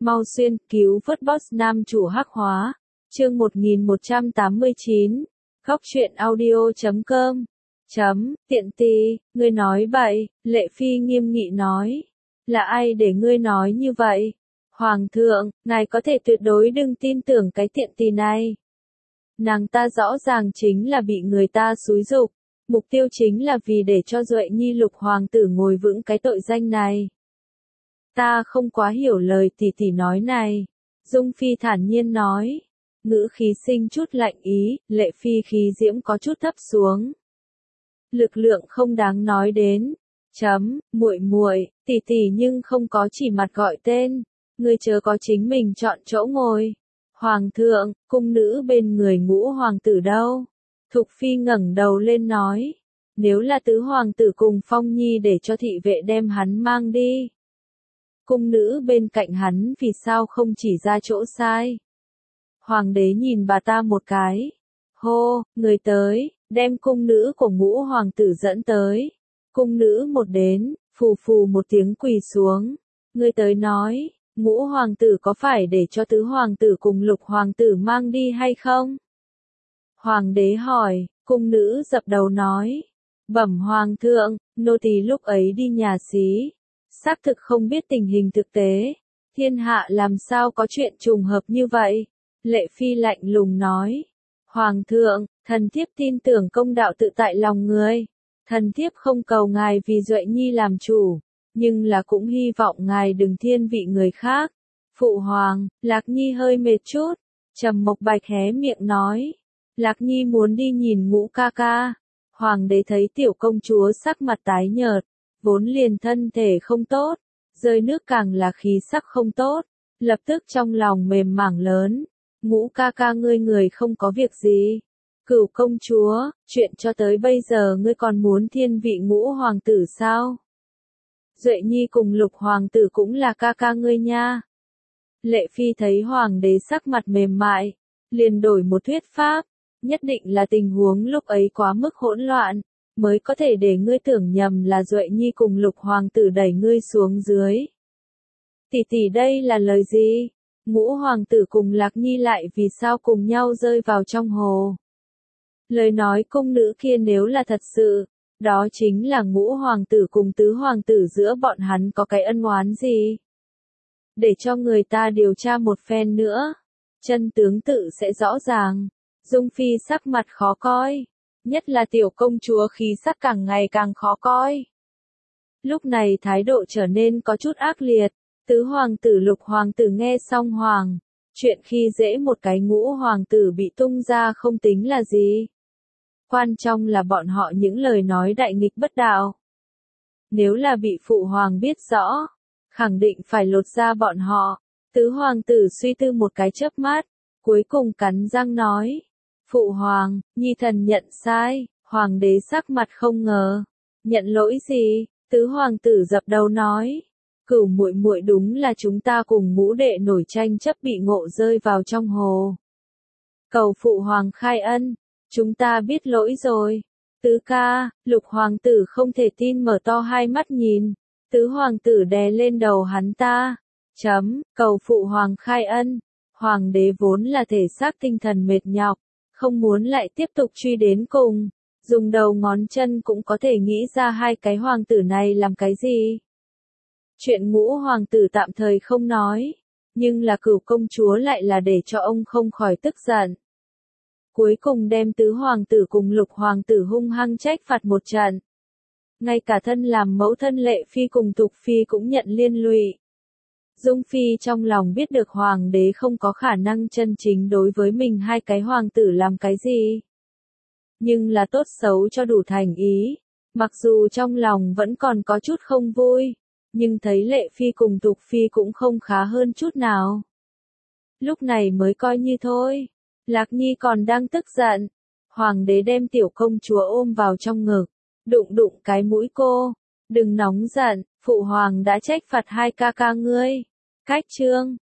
Mau xuyên, cứu vớt boss nam chủ hắc hóa. Chương 1189. Góc truyện audio.com. Tiện tì, ngươi nói bậy, Lệ Phi nghiêm nghị nói. Là ai để ngươi nói như vậy? Hoàng thượng, ngài có thể tuyệt đối đừng tin tưởng cái tiện tì này. Nàng ta rõ ràng chính là bị người ta xúi giục, mục tiêu chính là vì để cho Duệ Nhi Lục hoàng tử ngồi vững cái tội danh này. Ta không quá hiểu lời tỷ tỷ nói này. Dung Phi thản nhiên nói. Ngữ khí sinh chút lạnh ý, Lệ Phi khí diễm có chút thấp xuống. Lực lượng không đáng nói đến. Muội muội, tỷ tỷ nhưng không có chỉ mặt gọi tên. Ngươi chớ có chính mình chọn chỗ ngồi. Hoàng thượng, cung nữ bên người Ngũ hoàng tử đâu? Thục Phi ngẩng đầu lên nói. Nếu là tứ hoàng tử cùng Phong Nhi để cho thị vệ đem hắn mang đi. Cung nữ bên cạnh hắn vì sao không chỉ ra chỗ sai? Hoàng đế nhìn bà ta một cái. Hô, người tới, đem cung nữ của Ngũ hoàng tử dẫn tới. Cung nữ một đến, phù phù một tiếng quỳ xuống. Người tới nói, Ngũ hoàng tử có phải để cho tứ hoàng tử cùng Lục hoàng tử mang đi hay không? Hoàng đế hỏi, cung nữ dập đầu nói. Bẩm hoàng thượng, nô tỳ lúc ấy đi nhà xí. Xác thực không biết tình hình thực tế. Thiên hạ làm sao có chuyện trùng hợp như vậy? Lệ Phi lạnh lùng nói. Hoàng thượng, thần thiếp tin tưởng công đạo tự tại lòng người. Thần thiếp không cầu ngài vì Duệ Nhi làm chủ. Nhưng là cũng hy vọng ngài đừng thiên vị người khác. Phụ hoàng, Lạc Nhi hơi mệt chút. Trầm Mộc Bạch hé miệng nói. Lạc Nhi muốn đi nhìn Ngũ ca ca. Hoàng đế thấy tiểu công chúa sắc mặt tái nhợt. Vốn liền thân thể không tốt. Rơi nước càng là khí sắc không tốt. Lập tức trong lòng mềm mảng lớn. Ngũ ca ca ngươi người không có việc gì. Cửu công chúa, chuyện cho tới bây giờ ngươi còn muốn thiên vị Ngũ hoàng tử sao? Duệ Nhi cùng Lục hoàng tử cũng là ca ca ngươi nha. Lệ Phi thấy hoàng đế sắc mặt mềm mại, liền đổi một thuyết pháp, nhất định là tình huống lúc ấy quá mức hỗn loạn, mới có thể để ngươi tưởng nhầm là Duệ Nhi cùng Lục hoàng tử đẩy ngươi xuống dưới. Tỷ tỷ đây là lời gì? Ngũ hoàng tử cùng Lạc Nhi lại vì sao cùng nhau rơi vào trong hồ? Lời nói cung nữ kia nếu là thật sự, đó chính là Ngũ hoàng tử cùng tứ hoàng tử giữa bọn hắn có cái ân oán gì? Để cho người ta điều tra một phen nữa, chân tướng tự sẽ rõ ràng. Dung Phi sắc mặt khó coi, nhất là tiểu công chúa khí sắc càng ngày càng khó coi. Lúc này thái độ trở nên có chút ác liệt. Tứ hoàng tử Lục hoàng tử nghe xong chuyện khi dễ một cái Ngũ hoàng tử bị tung ra không tính là gì. Quan trọng là bọn họ những lời nói đại nghịch bất đạo. Nếu là bị phụ hoàng biết rõ, khẳng định phải lột ra bọn họ. Tứ hoàng tử suy tư một cái chớp mắt, cuối cùng cắn răng nói. Phụ hoàng, nhi thần nhận sai. Hoàng đế sắc mặt không ngờ. Nhận lỗi gì? Tứ hoàng tử dập đầu nói. Cửu muội muội đúng là chúng ta cùng Ngũ đệ nổi tranh chấp bị ngộ rơi vào trong hồ. Cầu phụ hoàng khai ân, chúng ta biết lỗi rồi. Tứ ca, Lục hoàng tử không thể tin mở to hai mắt nhìn. Tứ hoàng tử đè lên đầu hắn ta. Cầu phụ hoàng khai ân. Hoàng đế vốn là thể xác tinh thần mệt nhọc, không muốn lại tiếp tục truy đến cùng. Dùng đầu ngón chân cũng có thể nghĩ ra hai cái hoàng tử này làm cái gì. Chuyện Ngũ hoàng tử tạm thời không nói, nhưng là Cửu công chúa lại là để cho ông không khỏi tức giận. Cuối cùng đem tứ hoàng tử cùng Lục hoàng tử hung hăng trách phạt một trận. Ngay cả thân làm mẫu thân Lệ Phi cùng Thục Phi cũng nhận liên lụy. Dung Phi trong lòng biết được hoàng đế không có khả năng chân chính đối với mình hai cái hoàng tử làm cái gì. Nhưng là tốt xấu cho đủ thành ý, mặc dù trong lòng vẫn còn có chút không vui. Nhưng thấy Lệ Phi cùng Thục Phi cũng không khá hơn chút nào. Lúc này mới coi như thôi. Lạc Nhi còn đang tức giận. Hoàng đế đem tiểu công chúa ôm vào trong ngực. Đụng đụng cái mũi cô. Đừng nóng giận, phụ hoàng đã trách phạt hai ca ca ngươi. Cách chương.